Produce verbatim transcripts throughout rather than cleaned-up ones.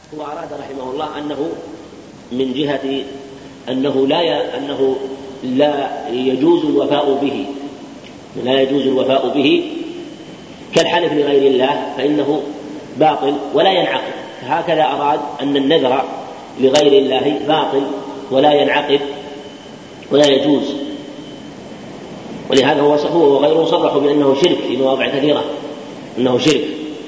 هو أراد رحمه الله أنه من جهة أنه لا ي... أنه لا يجوز الوفاء به لا يجوز الوفاء به كالحلف لغير الله فإنه باطل ولا ينعقد. هكذا أراد أن النذر لغير الله باطل ولا ينعقد ولا يجوز، ولهذا هو هو وغيره صرحوا بأنه شرك في مواضع كثيرة أنه شرك.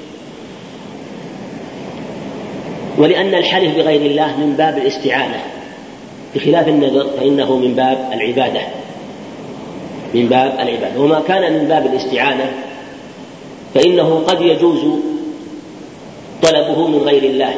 ولأن الحلف بغير الله من باب الاستعانة بخلاف النذر فإنه من باب العبادة من باب العبادة وما كان من باب الاستعانة فإنه قد يجوز طلبه من غير الله،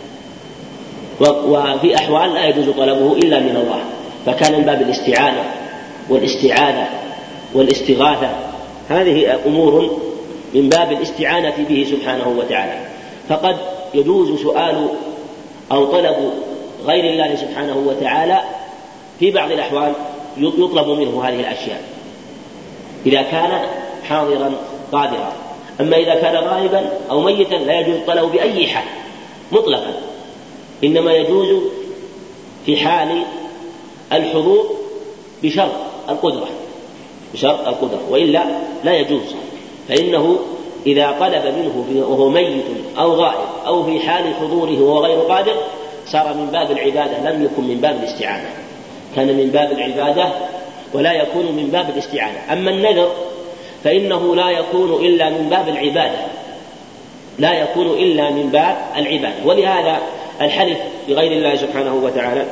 وفي أحوال لا يجوز طلبه إلا من الله، فكان من باب الاستعانة والاستعاذة والاستغاثة هذه أمور من باب الاستعانة به سبحانه وتعالى. فقد يجوز سؤال أو طلب غير الله سبحانه وتعالى في بعض الأحوال يطلب منه هذه الأشياء إذا كان حاضرا قادرا. أما إذا كان غائبا أو ميتا لا يجوز الطلب بأي حال مطلقا، إنما يجوز في حال الحضور بشرط القدرة بشرط القدرة وإلا لا يجوز. فإنه إذا طلب منه وهو ميت أو غائب أو في حال حضوره وهو غير قادر صار من باب العبادة لم يكن من باب الاستعانة، كان من باب العبادة ولا يكون من باب الاستعانة. أما النذر فإنه لا يكون إلا من باب العبادة لا يكون إلا من باب العبادة ولهذا الحلف بغير الله سبحانه وتعالى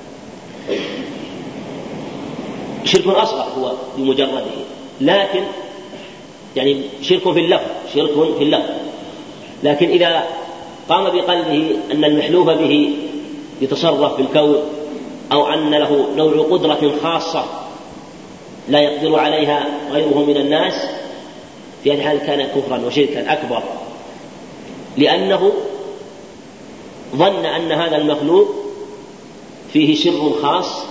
شرك أصغر هو بمجرده، لكن يعني شرك في اللفظ شرك في اللفظ لكن إذا قام بقلبه أن المحلوف به يتصرف في الكون أو أن له نوع قدرة خاصة لا يقدر عليها غيره من الناس في هذه الحال كان كفرا وشركا أكبر، لأنه ظن أن هذا المخلوق فيه سر خاص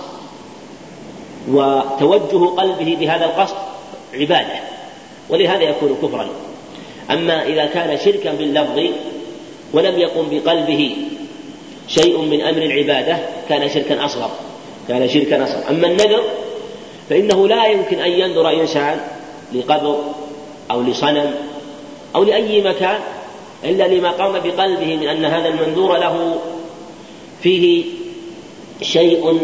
وتوجه قلبه بهذا القصد عبادة ولهذا يكون كفرا. أما إذا كان شركا باللفظ ولم يقم بقلبه شيء من أمر العبادة كان شركا أصغر كان شركا أصغر. أما النذر فإنه لا يمكن أن ينذر إنسان لقبر أو لصنم أو لأي مكان إلا لما قام بقلبه من أن هذا المنذور له فيه شيء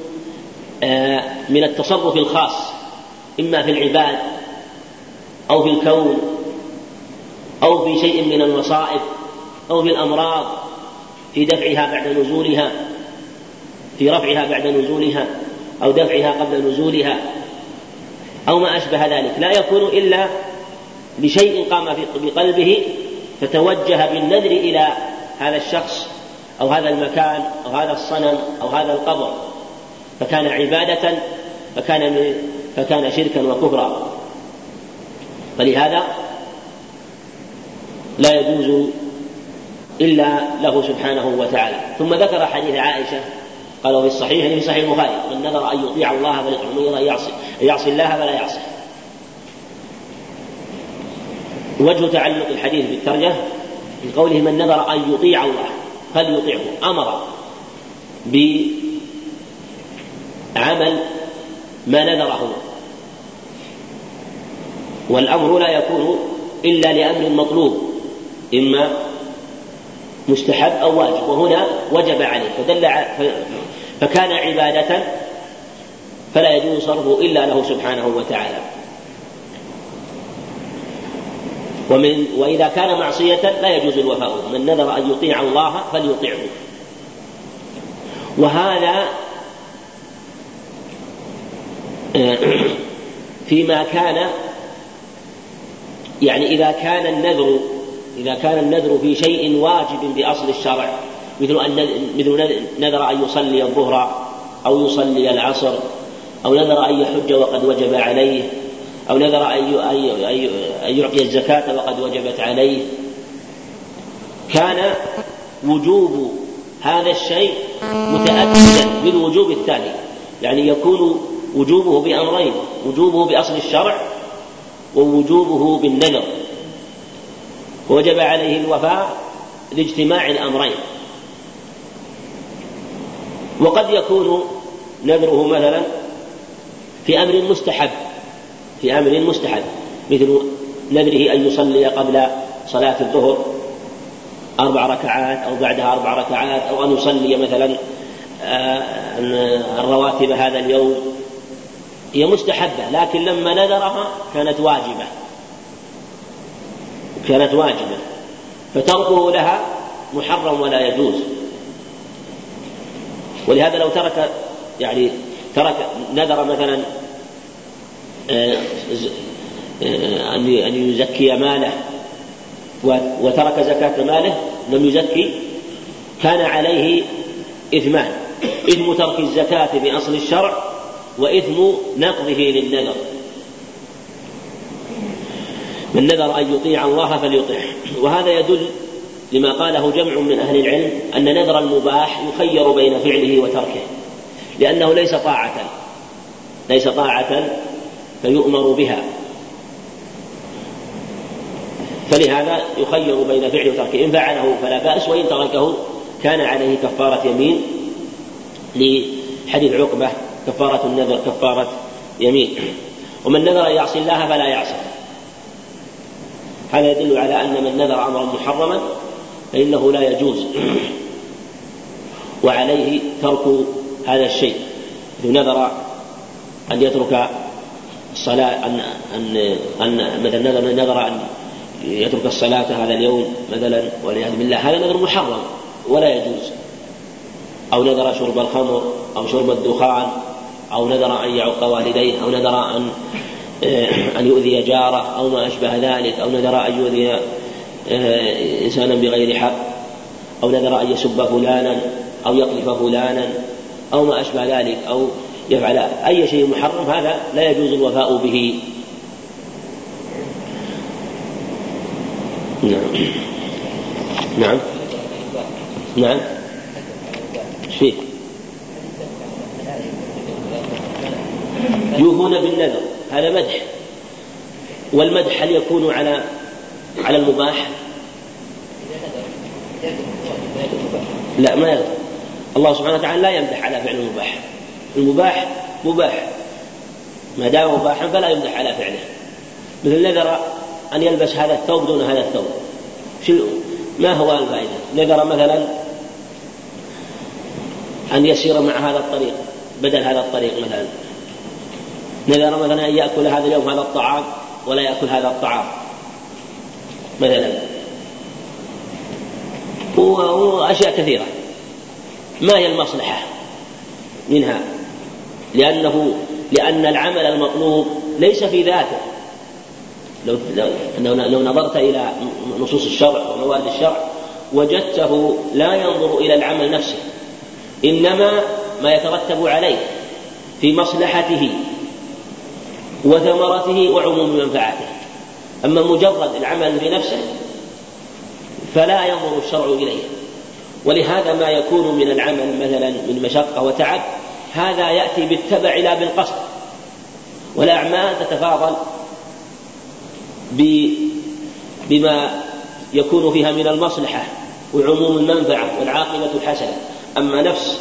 من التصرف الخاص إما في العباد أو في الكون أو في شيء من المصائب أو في الأمراض في دفعها بعد نزولها في رفعها بعد نزولها أو دفعها قبل نزولها أو ما أشبه ذلك، لا يكون إلا لشيء قام بقلبه فتوجه بالنذر إلى هذا الشخص أو هذا المكان أو هذا الصنم أو هذا القبر فكان عبادة فكان, فكان شركا وكفرا. فلهذا لا يجوز إلا له سبحانه وتعالى. ثم ذكر حديث عائشة قالوا في الصحيح في صحيح البخاري من نذر أن يطيع الله فليطعه ومن نذر أن يعصي, يعصي الله فلا يعصي. وجه تعلق الحديث بالترجمة في قوله من نذر أن يطيع الله فليطيعه أمر بعمل ما نذره، والأمر لا يكون إلا لأمر مطلوب إما مستحب أو واجب، وهنا وجب عليه فدل فكان عبادة فلا يجوز صرفه إلا له سبحانه وتعالى. ومن وإذا كان معصية لا يجوز الوفاء، من نذر أن يطيع الله فليطيعه. وهذا فيما كان يعني إذا كان النذر إذا كان النذر في شيء واجب بأصل الشرع مثل أن مثل نذر أن يصلي الظهر أو يصلي العصر أو نذر أن يحج وقد وجب عليه أو نذر أن يعطي الزكاة وقد وجبت عليه، كان وجوب هذا الشيء متأكدا بالوجوب الثاني، يعني يكون وجوبه بأمرين: وجوبه بأصل الشرع ووجوبه بالنذر، ووجب عليه الوفاء لاجتماع الأمرين. وقد يكون نذره مثلا في أمر مستحب في أمر مستحب مثل نذره أن يصلي قبل صلاة الظهر أربع ركعات أو بعدها أربع ركعات، أو أن يصلي مثلا الرواتب هذا اليوم، هي مستحبة، لكن لما نذرها كانت واجبة كانت واجبة فتركه لها محرم ولا يجوز. ولهذا لو ترك يعني ترك نذر مثلا أن يزكي ماله وترك زكاة ماله لم يزكي، كان عليه إثمان: إثم ترك الزكاة بأصل الشرع، وإثم نقضه للنذر. من نذر أن يطيع الله فليطيعه. وهذا يدل لما قاله جمع من أهل العلم أن نذر المباح يخير بين فعله وتركه، لأنه ليس طاعة ليس طاعة فيؤمر بها، فلهذا يخير بين فعله وتركه. إن فعله فلا بأس، وإن تركه كان عليه كفارة يمين، لحديث عقبة: كفارة النذر كفارة يمين. ومن نذر أن يعصي الله فلا يعصي. هذا يدل على أن من نذر أمرا محرما فإنه لا يجوز وعليه ترك هذا الشيء. إذا نذر أن يترك الصلاة أن أن أن مثلا نذر أن يترك الصلاة هذا اليوم مثلا والعياذ بالله، هذا نذر محرم ولا يجوز. أو نذر شرب الخمر أو شرب الدخان، أو نذر أن يعق والديه، أو نذر أن أن يؤذي جاره أو ما أشبه ذلك، أو نذر أن يؤذي إنسانا بغير حق، أو نذر أن يسب فلانا أو يقذف فلانا أو ما أشبه ذلك، أو يفعل أي شيء محرم، هذا لا يجوز الوفاء به. نعم نعم نعم فيه يوفون بالنذر، هذا مدح. والمدح هل يكون على على المباح؟ لا، ما يقدر. الله سبحانه وتعالى لا يمدح على فعل المباح. المباح مباح ما دام مباحا فلا يمدح على فعله. مثل نذر أن يلبس هذا الثوب دون هذا الثوب، ما هو الفائدة؟ نذر مثلا أن يسير مع هذا الطريق بدل هذا الطريق، مثلا نذر مثلا أن يأكل هذا اليوم هذا الطعام ولا يأكل هذا الطعام مثلا، وأشياء كثيرة ما هي المصلحة منها، لأنه لأن العمل المطلوب ليس في ذاته. لو, لو, لو نظرت إلى نصوص الشرع وموارد الشرع وجدته لا ينظر إلى العمل نفسه، إنما ما يترتب عليه في مصلحته وثمرته وعموم منفعته. أما مجرد العمل في نفسه فلا ينظر الشرع إليه. ولهذا ما يكون من العمل مثلا من مشقة وتعب هذا يأتي بالتبع لا بالقصد، والأعمال تتفاضل بما يكون فيها من المصلحة وعموم المنفعة والعاقبة الحسنة. أما نفس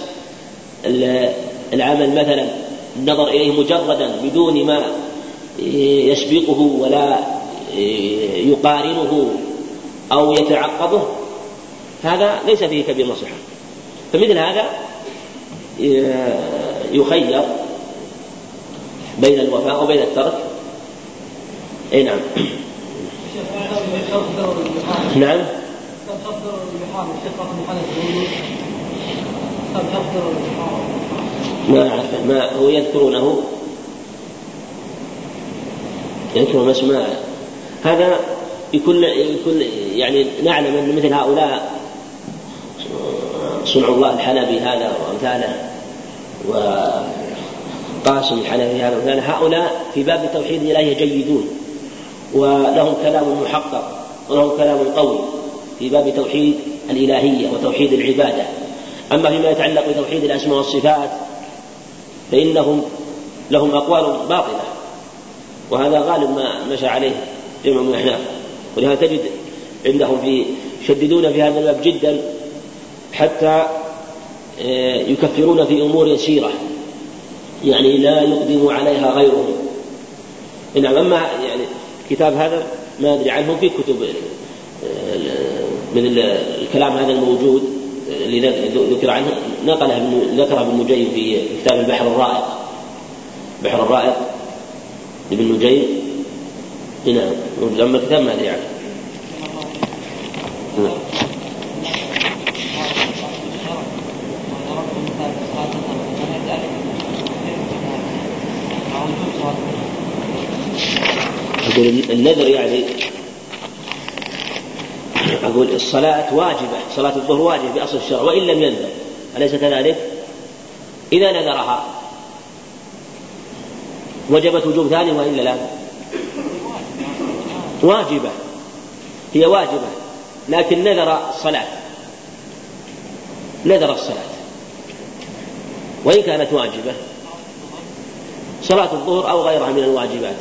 العمل مثلا النظر إليه مجردا بدون ما يسبقه ولا يقارنه أو يتعقبه، هذا ليس فيه كبير مصلحة. فمثل هذا يخير بين الوفاء وبين الترك. اي نعم نعم ما أعرف ما هو يذكرونه يذكرون اسماء. هذا يكون يكون يعني نعلم أن مثل هؤلاء صنع الله الحلبي هذا وأمثاله وقاسم الحلبي هذا وأمثاله، هؤلاء في باب توحيد الإلهية جيدون ولهم كلام محقق ولهم كلام قوي في باب توحيد الإلهية وتوحيد العبادة. أما فيما يتعلق بتوحيد الأسماء والصفات فإنهم لهم أقوال باطلة، وهذا غالب ما مشى عليه جمع من الأحناف. ولهذا تجد عندهم في يشددون في هذا الباب جدا، حتى يكفرون في أمور يسيرة يعني لا يقدم عليها غيرهم. نعم. أما يعني الكتاب هذا ما أدري عنه في كتب من الكلام هذا الموجود اللي ذكر عنه نقله ذكره ابن نجيم في كتاب البحر الرائق، بحر الرائق ابن نجيم. نعم. أما الكتاب ما أدري عنه. نعم. أقول النذر يعني أقول الصلاة واجبة، صلاة الظهر واجبة بأصل الشرع وإن لم ينذر، أليس كذلك؟ إذا نذرها وجبت وجوب ثاني وإلا لا؟ واجبة، هي واجبة، لكن نذر الصلاة، نذر الصلاة وإن كانت واجبة، صلاة الظهر أو غيرها من الواجبات،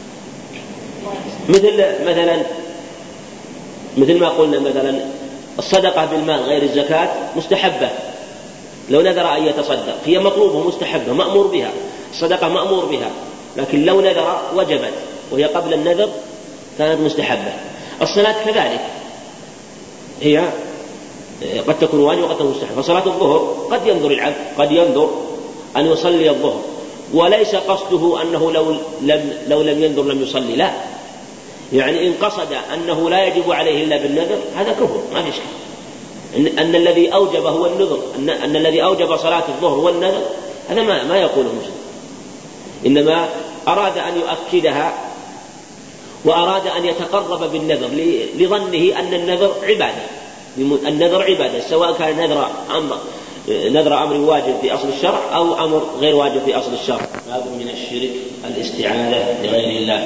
مثل مثلا مثل ما قلنا مثلا الصدقة بالمال غير الزكاة مستحبة، لو نذر أن يتصدق هي مطلوبة مستحبة مأمور بها، الصدقة مأمور بها، لكن لو نذر وجبت وهي قبل النذر كانت مستحبة. الصلاة كذلك هي قد تكون واجبة وقد تكون مستحبة. فصلاة الظهر قد ينذر العبد قد ينذر أن يصلي الظهر وليس قصده أنه لو لم, لو لم ينذر لم يصلي، لا، يعني إن قصد أنه لا يجب عليه إلا بالنذر هذا كفر، ما في شك. إن, أن الذي أوجب هو النذر، أن, أن الذي أوجب صلاة الظهر هو النذر، هذا ما, ما يقوله مسلم، إنما أراد أن يؤكدها وأراد أن يتقرب بالنذر لظنه أن النذر عبادة، النذر عبادة سواء كان نذر أمر نذر أمر واجب في أصل الشرع أو أمر غير واجب في أصل الشرع. باب من الشرك الاستعاذة لغير الله.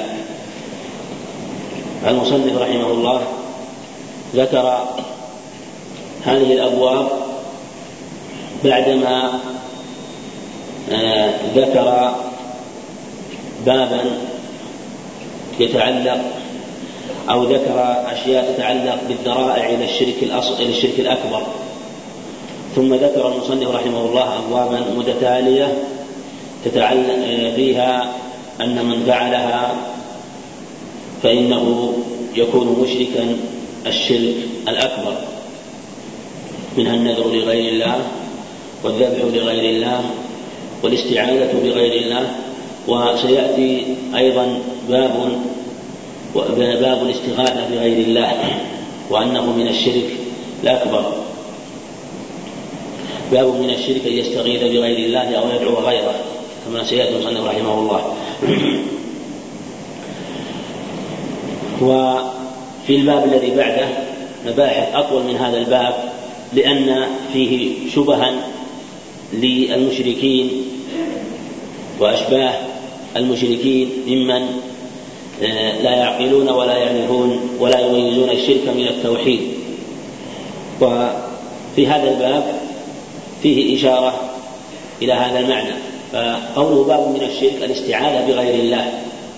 المصنف رحمه الله ذكر هذه الأبواب بعدما آه ذكر بابا يتعلق أو ذكر أشياء تتعلق بالذرائع إلى الشرك الأصغر إلى الشرك الأكبر، ثم ذكر المصنف رحمه الله أبوابا متتالية تتعلق فيها أن من فعلها فإنه يكون مشركا الشرك الأكبر، منها النذر لغير الله والذبح لغير الله والاستعاذة بغير الله. وسيأتي أيضا باب باب الاستغاثة بغير الله وأنه من الشرك الأكبر، باب من الشرك أن يستغيث بغير الله أو يدعو غيره كما سيأتي المصنف رحمه الله. وفي الباب الذي بعده مباحث أطول من هذا الباب لأن فيه شبها للمشركين وأشباه المشركين ممن لا يعقلون ولا يعرفون ولا يميزون الشرك من التوحيد. وفي هذا الباب فيه إشارة إلى هذا المعنى، فقوله باب من الشرك الاستعاذة بغير الله،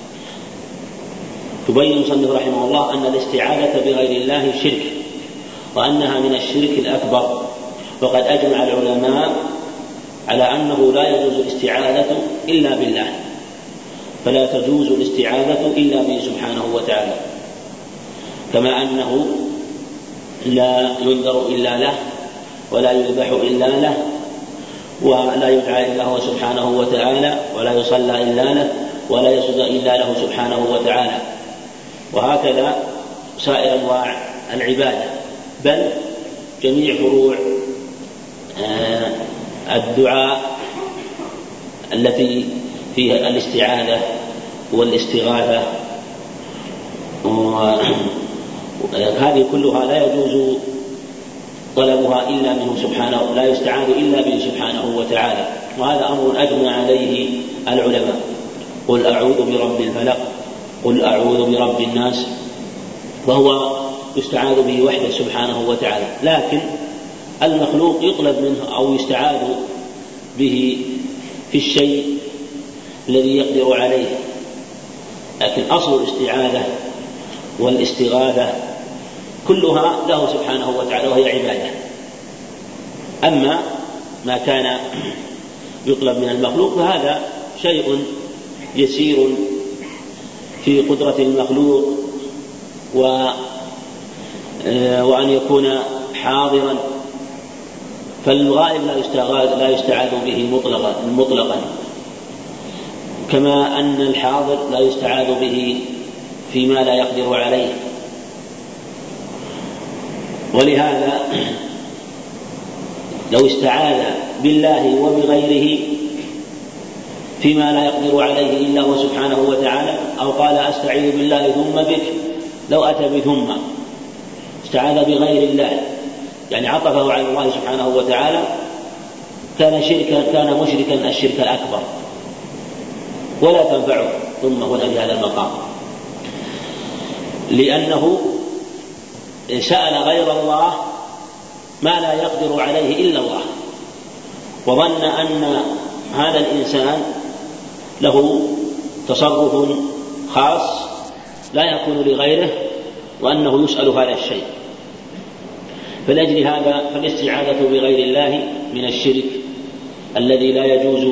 تبين المصنف رحمه الله أن الاستعاذة بغير الله شرك وأنها من الشرك الأكبر، وقد أجمع العلماء على أنه لا يجوز الاستعاذة إلا بالله، فلا تجوز الاستعاذة إلا به سبحانه وتعالى، كما أنه لا ينذر إلا له ولا يذبح إلا له ولا يدعى إلا هو سبحانه وتعالى ولا يصلى إلا له ولا يسجد إلا له سبحانه وتعالى، وهكذا سائر أنواع العبادة، بل جميع فروع الدعاء التي فيها الاستعاذة والاستغاثة، هذه كلها لا يجوز طلبها إلا منه سبحانه، لا يستعاذ إلا به سبحانه وتعالى، وهذا أمر أجمع عليه العلماء. قل أعوذ برب الفلق، قل أعوذ برب الناس، وهو يستعاذ به وحده سبحانه وتعالى، لكن المخلوق يطلب منه أو يستعاذ به في الشيء الذي يقدر عليه، لكن أصل الاستعاذة والاستغاثة كلها له سبحانه وتعالى وهي عبادة. أما ما كان يطلب من المخلوق، فهذا شيء يسير في قدرة المخلوق و وأن يكون حاضرا، فالغائب لا يستعاذ به مطلقا مطلقا كما أن الحاضر لا يستعاذ به فيما لا يقدر عليه. ولهذا لو استعاذ بالله وبغيره فيما لا يقدر عليه إلا هو سبحانه وتعالى، أو قال أستعيذ بالله ثم بك، لو أتى بثم استعاذ بغير الله يعني عطفه على الله سبحانه وتعالى، كان شركا كان مشركا الشرك الأكبر، ولا تنفعه ثم هنا بهذا المقام، لأنه سأل غير الله ما لا يقدر عليه إلا الله، وظن أن هذا الإنسان له تصرف خاص لا يكون لغيره، وأنه يسأل هذا الشيء. فلأجل هذا فالاستعاذة بغير الله من الشرك الذي لا يجوز،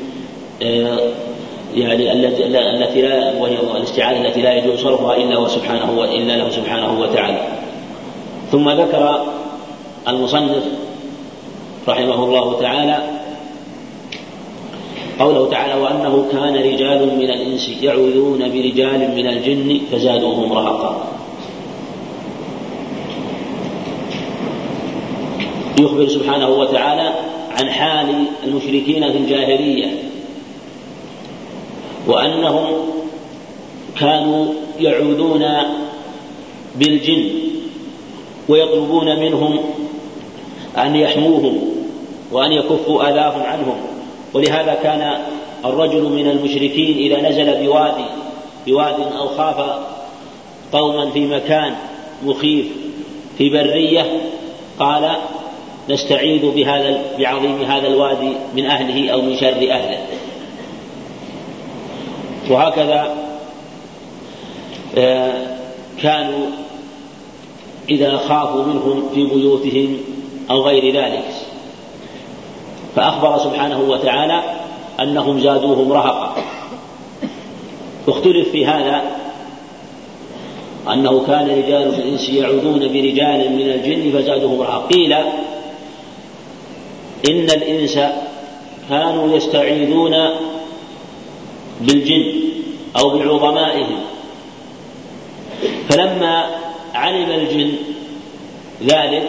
يعني التي لا وهي الاستعاذة التي لا يجوز صرفها إلا هو سبحانه إلا له سبحانه وتعالى. ثم ذكر المصنف رحمه الله تعالى قوله تعالى: وأنه كان رجال من الإنس يعوذون برجال من الجن فزادوهم رهقا. يخبر سبحانه وتعالى عن حال المشركين في الجاهلية، وأنهم كانوا يعوذون بالجن ويطلبون منهم أن يحموهم وأن يكفوا أذاهم عنهم. ولهذا كان الرجل من المشركين إذا نزل بوادي بواد أو خاف قوما في مكان مخيف في برية قال: نستعيذ بهذا بعظيم هذا الوادي من أهله أو من شر أهله. وهكذا كانوا إذا خافوا منهم في بيوتهم أو غير ذلك، فأخبر سبحانه وتعالى أنهم زادوهم رهقا. اختلف في هذا أنه كان رجال من الإنس يعوذون برجال من الجن فزادوهم رهقا. قيل إن الإنس كانوا يستعيذون بالجن أو بعظمائهم، فلما علم الجن ذلك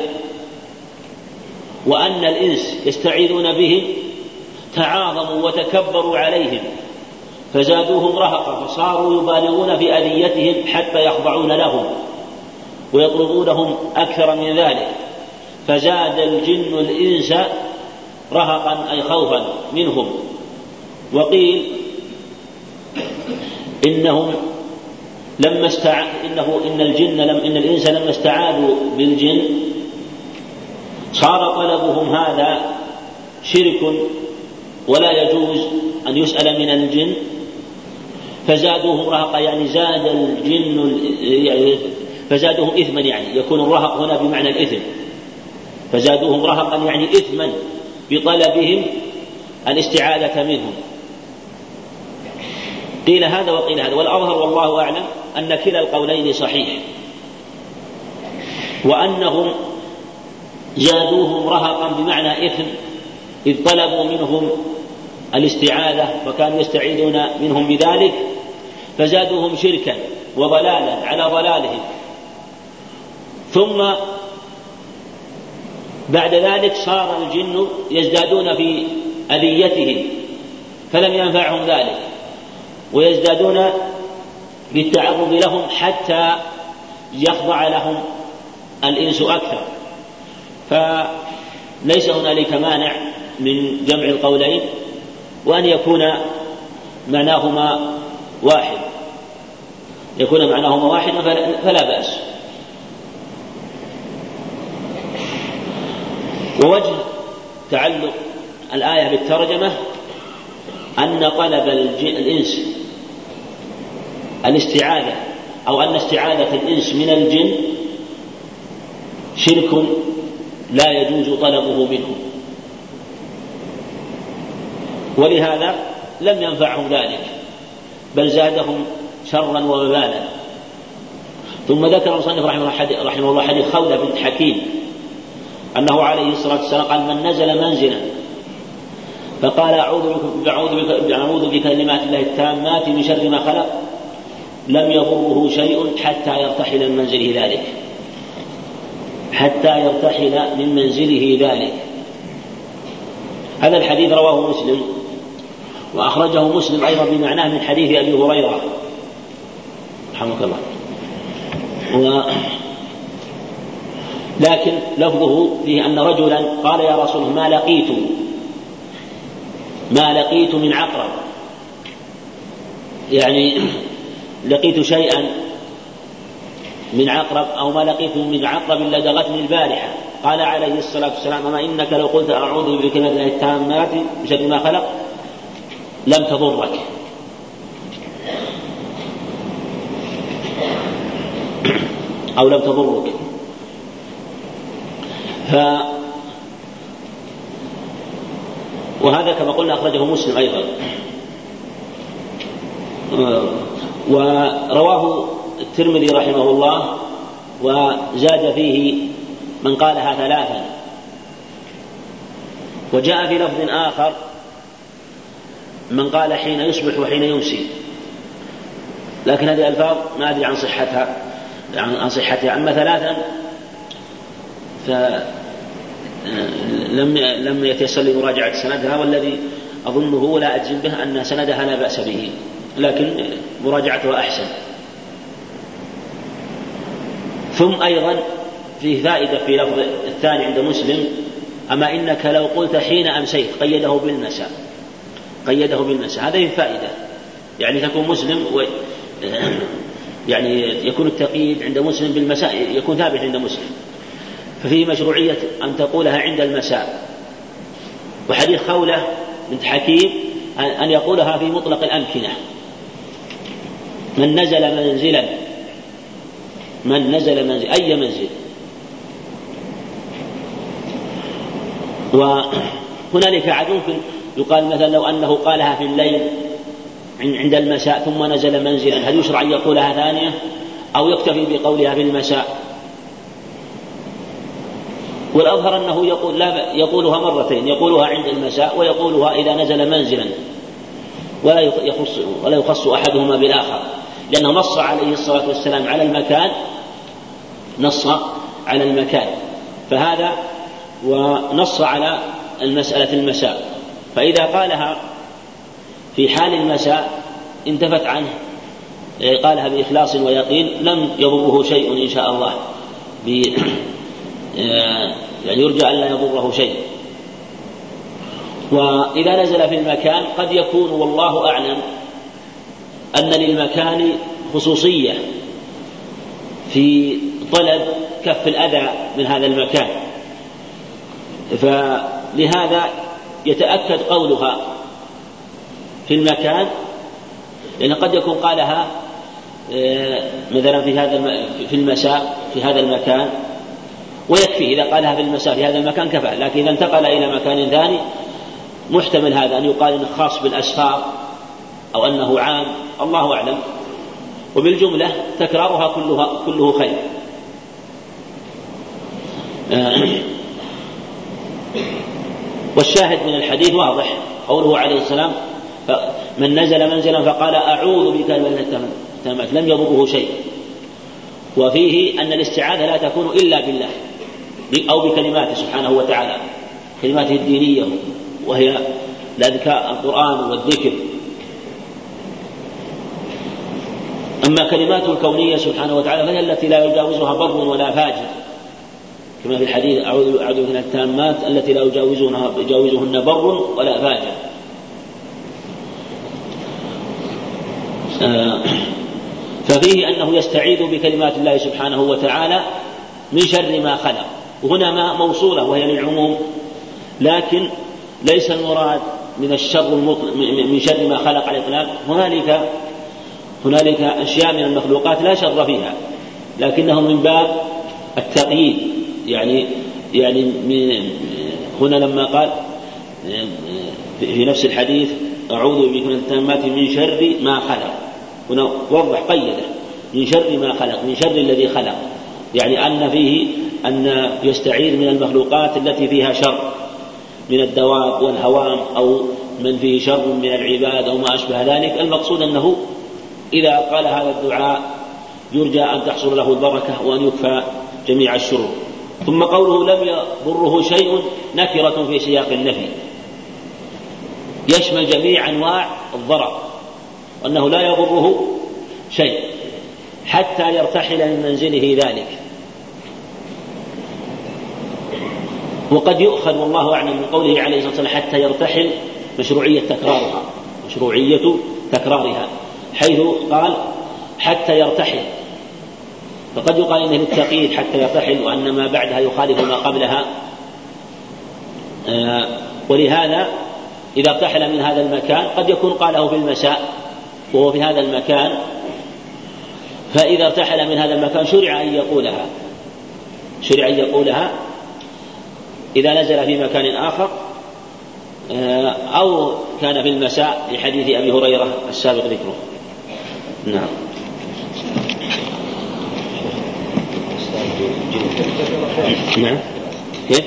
وأن الإنس يستعيذون بهم تعاظموا وتكبروا عليهم فزادوهم رهقا، فصاروا يبالغون في أذيتهم حتى يخضعون لهم ويطلبونهم أكثر من ذلك، فزاد الجن الإنس رهقا أي خوفا منهم. وقيل إنهم لما استع... إنه إن الجن لم إن الإنس لما استعاذوا بالجن صار طلبهم هذا شرك ولا يجوز أن يسأل من الجن، فزادوهم رهقا يعني زاد الجن فزادوهم إثما، يعني يكون الرهق هنا بمعنى الإثم، فزادوهم رهقا يعني إثما بطلبهم الاستعاذة منهم. قيل هذا وقيل هذا، والأظهر والله أعلم أن كلا القولين صحيح، وأنهم زادوهم رهقا بمعنى إثم إذ طلبوا منهم الاستعاذة وكانوا يستعيذون منهم بذلك، فزادوهم شركا وضلالا على ضلالهم. ثم بعد ذلك صار الجن يزدادون في أذيتهم فلم ينفعهم ذلك، ويزدادون بالتعرض لهم حتى يخضع لهم الإنس أكثر. فليس هنالك مانع من جمع القولين وأن يكون معناهما واحد يكون معناهما واحد فلا بأس. ووجه تعلق الآية بالترجمة أن طلب الإنس الاستعاذة أو أن استعاذة الإنس من الجن شرك لا يجوز طلبه منه، ولهذا لم ينفعهم ذلك بل زادهم شرا ووبالا. ثم ذكر المصنف رحمه الله حديث خولة بنت حكيم أنه عليه الصلاة والسلام قال: من نزل منزلا فقال أعوذ بكلمات الله التامات من شر ما خلق لم يضره شيء حتى يرتحل من منزله ذلك حتى يرتحل من منزله ذلك. هذا الحديث رواه مسلم، وأخرجه مسلم أيضا بمعناه من حديث أبي هريرة رحمه الله. و... لكن لفظه فيه أن رجلا قال: يا رسول الله ما لقيت ما لقيت من عقرب، يعني لقيت شيئا من عقرب أو ما لقيت من عقرب لدغتني البارحة. قال عليه الصلاة والسلام: أما إنك لو قلت أعوذ بكلمات الله التامات من شر ما خلق لم تضرك. أو لم تضرك. ف... وهذا كما قلنا أخرجه مسلم أيضا. ورواه الترمذي رحمه الله وزاد فيه من قالها ثلاثا. وجاء في لفظ آخر من قال حين يصبح وحين يمسي، لكن هذه الألفاظ ما أدري عن صحتها عن صحتها أما ثلاثا فلم لم يتيسر لي مراجعة سندها، والذي أظنه ولا أجزم به أن سندها لا بأس به، لكن مراجعتها أحسن. ثم أيضا في فائدة في لفظ الثاني عند مسلم: أما إنك لو قلت حين أمسيت قيده بالمساء قيده بالمساء. هذه فائدة، يعني تكون مسلم و يعني يكون التقييد عند مسلم بالمساء يكون ثابت عند مسلم، ففيه مشروعية أن تقولها عند المساء. وحديث خولة بنت حكيم أن يقولها في مطلق الأمكنة: من نزل منزلا من نزل منزل أي منزل. وهنالك عاد ممكن يقال مثلا لو أنه قالها في الليل عند المساء ثم نزل منزلا، هل يشرع أن يقولها ثانية أو يكتفي بقولها في المساء؟ والأظهر أنه يقول لا يقولها مرتين، يقولها عند المساء ويقولها إذا نزل منزلا، ولا يخص ولا يخص أحدهما بالآخر، لأنه نص عليه الصلاة والسلام على المكان نص على المكان فهذا ونص على المسألة المساء. فإذا قالها في حال المساء انتفت عنه، قالها بإخلاص ويقين لم يضره شيء إن شاء الله، يعني يرجى أن لا يضره شيء. وإذا نزل في المكان قد يكون والله أعلم أن للمكان خصوصية في طلب كف الأذى من هذا المكان، فلهذا يتأكد قولها في المكان، لأن قد يكون قالها مثلا في هذا في المساء في هذا المكان ويكفي، إذا قالها في المساء في هذا المكان كفى، لكن إذا انتقل إلى مكان ثاني محتمل هذا أن يقال إنه خاص بالأسفار أو أنه عام، الله أعلم. وبالجملة تكرارها كلها كله خير. والشاهد من الحديث واضح، قوله عليه السلام: من نزل منزلا فقال أعوذ بكلمات التامات لم يضره شيء. وفيه أن الاستعاذة لا تكون إلا بالله أو بكلماته سبحانه وتعالى، كلماته الدينية وهي الأذكار القرآن والذكر. أما كلماته الكونية سبحانه وتعالى فهي التي لا يجاوزها بر ولا فاجر، كما في الحديث: أعوذ بكلمات التامات التي لا يجاوزهن بر ولا فاجر. آه ففيه أنه يستعيذ بكلمات الله سبحانه وتعالى من شر ما خلق، وهنا ما موصولة وهي للعموم، لكن ليس المراد من الشر من شر ما خلق على الإطلاق. هنالك هنالك أشياء من المخلوقات لا شر فيها، لكنه من باب التقييد، يعني يعني من هنا لما قال في نفس الحديث أعوذ بكلمات التامات من شر ما خلق، هنا وضح قيده من شر ما خلق، من شر الذي خلق، يعني أن فيه أن يستعيذ من المخلوقات التي فيها شر من الدواب والهوام أو من فيه شر من العباد أو ما أشبه ذلك. المقصود أنه إذا قال هذا الدعاء يرجى أن تحصل له البركة وأن يكفى جميع الشرور. ثم قوله لم يضره شيء نكرة في سياق النفي، يشمل جميع أنواع الضرر، وأنه لا يضره شيء حتى يرتحل من منزله ذلك. وقد يؤخذ والله أعلم من قوله عليه الصلاة والسلام حتى يرتحل مشروعية تكرارها، مشروعية تكرارها، حيث قال حتى يرتحل، فقد يقال إنه للتقييد حتى يرتحل، وأن ما بعدها يخالف ما قبلها. آه ولهذا إذا ارتحل من هذا المكان قد يكون قاله في المساء وهو في هذا المكان، فإذا ارتحل من هذا المكان شرع أن يقولها شرع أن يقولها إذا نزل في مكان آخر، أو كان في المساء لحديث أبي هريرة السابق ذكره. نعم. نعم. كيف؟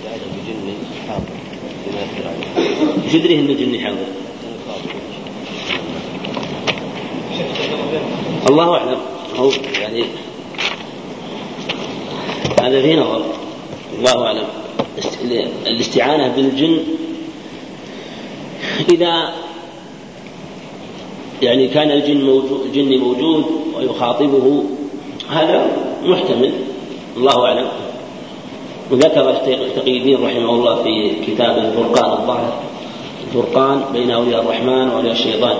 ايش يدريه ان الجن حاضر؟ الله اعلم، هو يعني هذا فيه نظر، الله اعلم. الاستعانة بالجن إذا يعني كان الجن موجود, الجن موجود ويخاطبه هذا محتمل، الله أعلم. وذكر تقي الدين رحمه الله في كتاب الفرقان الظاهر، الفرقان بين أولياء الرحمن وأولياء الشيطان،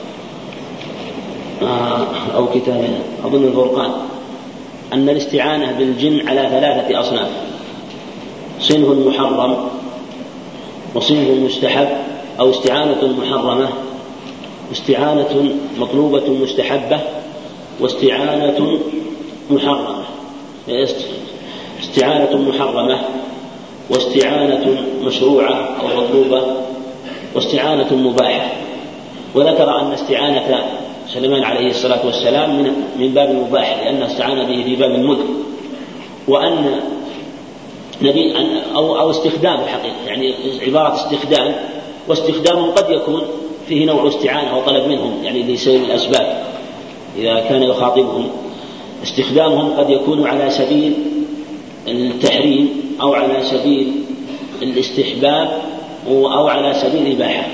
أو كتاب أظن الفرقان، أن الاستعانة بالجن على ثلاثة أصناف: صنف محرم، وصنف مستحب، أو استعانة محرمة، واستعانة مطلوبة مستحبة، واستعانة محرمة، استعانة محرمة، واستعانة مشروعة أو مطلوبة، واستعانة مباحة. وذكر أن استعانة سليمان عليه الصلاة والسلام من من باب المباح لأنه استعان به في باب الملك، وأن نبي أو أو استخدام الحقيقة، يعني عبارة استخدام، واستخدام قد يكون فيه نوع استعانة وطلب منهم يعني لسبب الأسباب إذا كان يخاطبهم. استخدامهم قد يكون على سبيل التحريم أو على سبيل الاستحباب أو على سبيل الإباحة.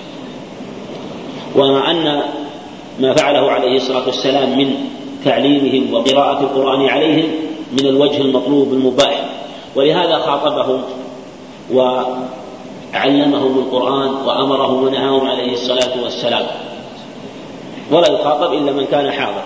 وأن ما فعله عليه الصلاة والسلام من تعليمهم وقراءة القرآن عليهم من الوجه المطلوب المباح، ولهذا خاطبهم وعلمهم القرآن وأمرهم ونهاهم عليه الصلاة والسلام، ولا يخاطب إلا من كان حاضر.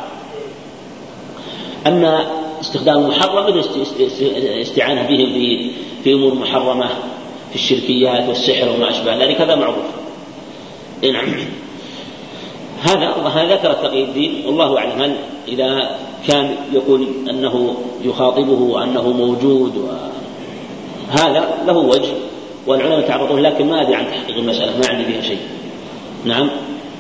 أما استخدام محرم استعانة بهم في في أمور محرمة في الشركيات والسحر وما أشبه ذلك، هذا معروف. نعم. هذا هذا ذكر تقي الدين، والله أعلم هل إذا كان يقول أنه يخاطبه أنه موجود، هذا له وجه والعلماء تعرضون، لكن ما أدري عن تحقيق المسألة، ما عندي فيها شيء. نعم.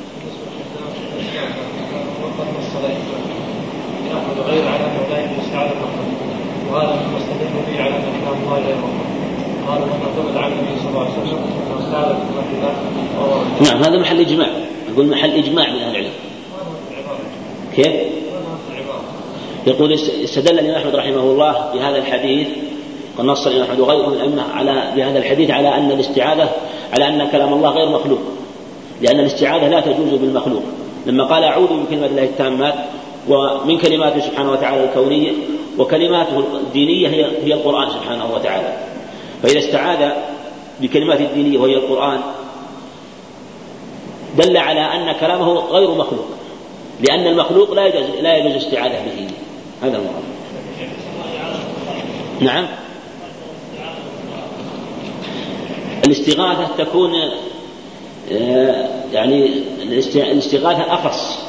غير على أنه يستعاذ الله، وهذا مستدل به على أن كلام الله غير مخلوق. قالوا أن عن النبي صلى الله عليه وسلم واستعاذ بالله. نعم، هذا محل إجماع، أقول محل إجماع من أهل العلم. كيف؟ يقول استدل الإمام أحمد رحمه الله بهذا الحديث، ونص الإمام أحمد وغيره من الأئمة على بهذا الحديث على أن الاستعاذة على أن كلام الله غير مخلوق، لأن الاستعاذة لا تجوز بالمخلوق. لما قال أعوذ بكلمات الله التامات، ومن كلماته سبحانه وتعالى الكونية وكلماته الدينية هي هي القرآن سبحانه وتعالى، فإذا استعاذ بكلمات الدينية وهي القرآن دل على أن كلامه غير مخلوق، لأن المخلوق لا يجوز لا يجوز استعاذة به. هذا المراد. نعم. الاستغاثة تكون يعني الاستغاثة أخص،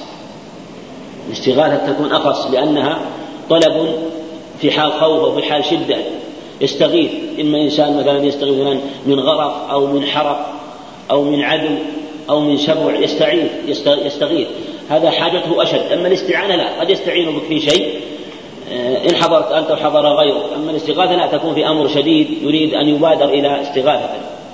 الاستغاثة تكون أخص لأنها طلب في حال خوف أو في حال شدة، يستغيث، إما إنسان مثلا يستغيث من غرق أو من حرق أو من عدو أو من سبع يستعيذ يستغيث، هذا حاجته أشد. أما الاستعانة لا، قد يستعين بك في شيء إن حضرت أنت وحضر غيره. أما الاستغاثة لا، تكون في أمر شديد يريد أن يبادر إلى استغاثة.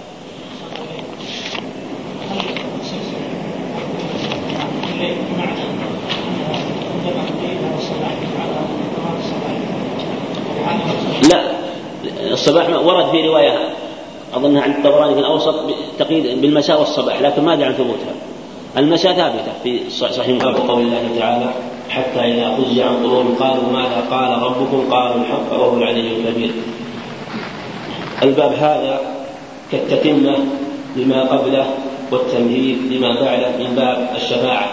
لا، الصباح ورد في رواية أظنها عند الطبراني في الأوسط تقييد بالمساء والصباح، لكن ما دعا ثبوتها. المساء ثابتة في صحيح مسلم. قول الله تعالى: حتى إذا فزع عن قلوبهم قالوا ماذا قال ربكم قالوا الحق وهو العلي الكبير. الباب هذا كالتتمة لما قبله والتمهيد لما بعده من باب الشفاعة،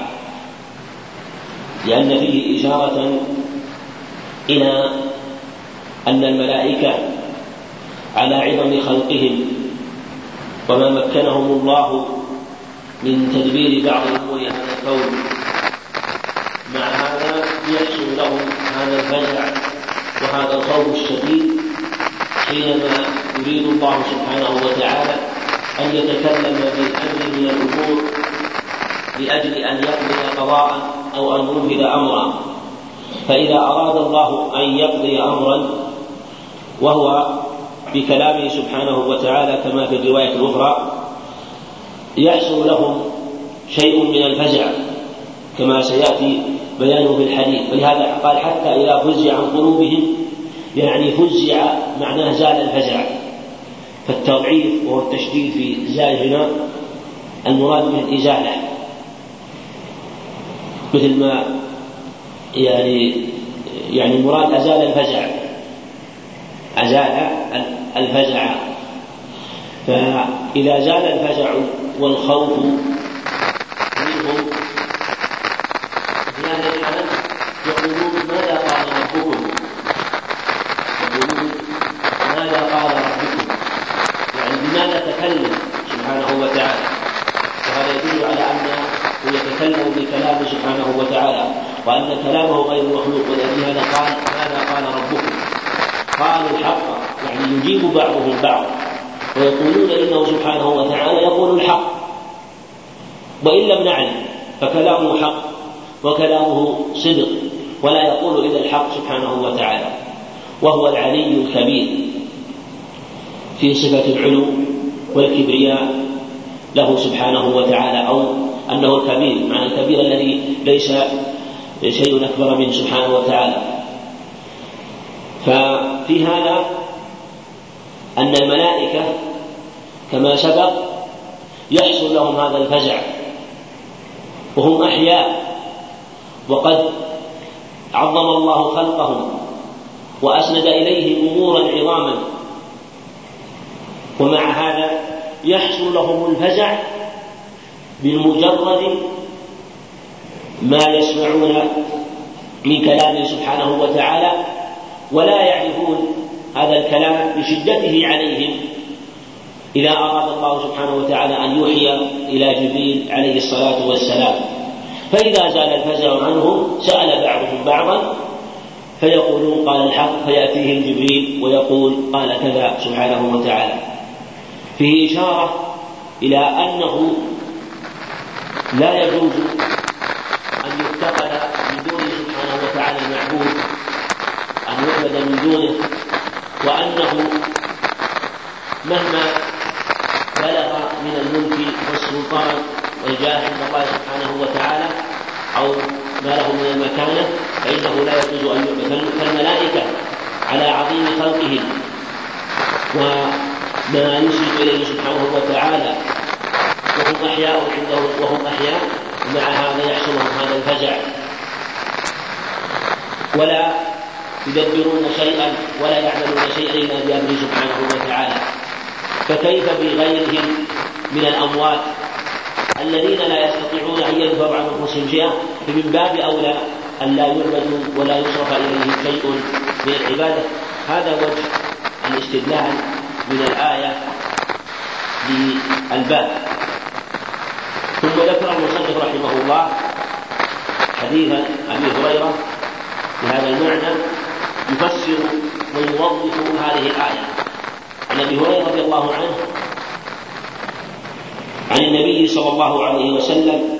لأن فيه إشارة إلى أن الملائكة على عظم خلقهم وما مكنهم الله من تدبير بعض أمور هذا الكون، مع هذا يحصل لهم هذا الفزع وهذا الخوف الشديد حينما يريد الله سبحانه وتعالى أن يتكلم بالأمر من الأمور لأجل أن يقضي قضاء أو أن ينفذ أمرا. فإذا أراد الله أن يقضي أمرا وهو بكلامه سبحانه وتعالى كما في الرواية الأخرى، يحصل لهم شيء من الفزع كما سيأتي بيانه في الحديث. ولهذا قال: حتى إذا فزع عن قلوبهم، يعني فزع معناه زال الفزع. فالتضعيف وهو التشديد في زال هنا المراد من الإزالة، مثل ما يعني يعني المراد أزال الفزع، أزال الفزع. فإذا زال الفزع والخوف منهم في هذه الحالة يقولون ماذا قال ربكم، يقولون ماذا قال ربكم، يعني بماذا تكلم سبحانه وتعالى. وهذا يدل على أنه يتكلم بكلامه سبحانه وتعالى وأن كلامه غير مخلوق، ولأجل هذا قال ماذا قال ربكم. قالوا الحق، يعني يجيب بعضهم بعض ويقولون إنه سبحانه وتعالى يقول الحق، وإن لم نعلم فكلامه حق وكلامه صدق، ولا يقول إلا الحق سبحانه وتعالى. وهو العلي الكبير في صفة العلو والكبرياء له سبحانه وتعالى، أو أنه الكبير معنى الكبير الذي ليس شيء أكبر منه سبحانه وتعالى. ففي هذا أن الملائكة كما سبق يحصل لهم هذا الفزع وهم أحياء، وقد عظم الله خلقهم وأسند إليهم أمورا عظاما، ومع هذا يحصل لهم الفزع بمجرد ما يسمعون من كلامه سبحانه وتعالى، ولا يعرفون هذا الكلام بشدته عليهم إذا أراد الله سبحانه وتعالى أن يوحي إلى جبريل عليه الصلاة والسلام. فإذا زال الفزع عنهم سأل بعضهم بعضا فيقولون قال الحق، فيأتيهم جبريل ويقول قال كذا سبحانه وتعالى. فيه إشارة إلى أنه لا يجوز أن يتخذ من دونه سبحانه وتعالى معبود، أن يعبد من دونه، وأنه مهما بلغ من الملك والسلطان والجاه عند الله سبحانه وتعالى أو ما له من المكانة فإنه لا يجوز أن يعبد. فالملائكة على عظيم خلقهم وما يسجد إليه سبحانه وتعالى وهم أحياء عنده وهم أحياء، ومع هذا يحصلهم هذا الفزع ولا يدبرون شيئا ولا يعملون شيئا إلا بأمره سبحانه وتعالى. فكيف بغيرهم من الأموات الذين لا يستطيعون أن يدفعوا عن أنفسهم شيئا؟ فمن باب أولى أن لا يعبدوا ولا يصرف إليهم شيء من العبادة. هذا وجه الاستدلال من الآية للباب. ثم ذكر المصنف رحمه الله حديث أبي هريرة بهذا المعنى يفسر ويوضح هذه الآية. عن أبي هريرة رضي الله عنه عن النبي صلى الله عليه وسلم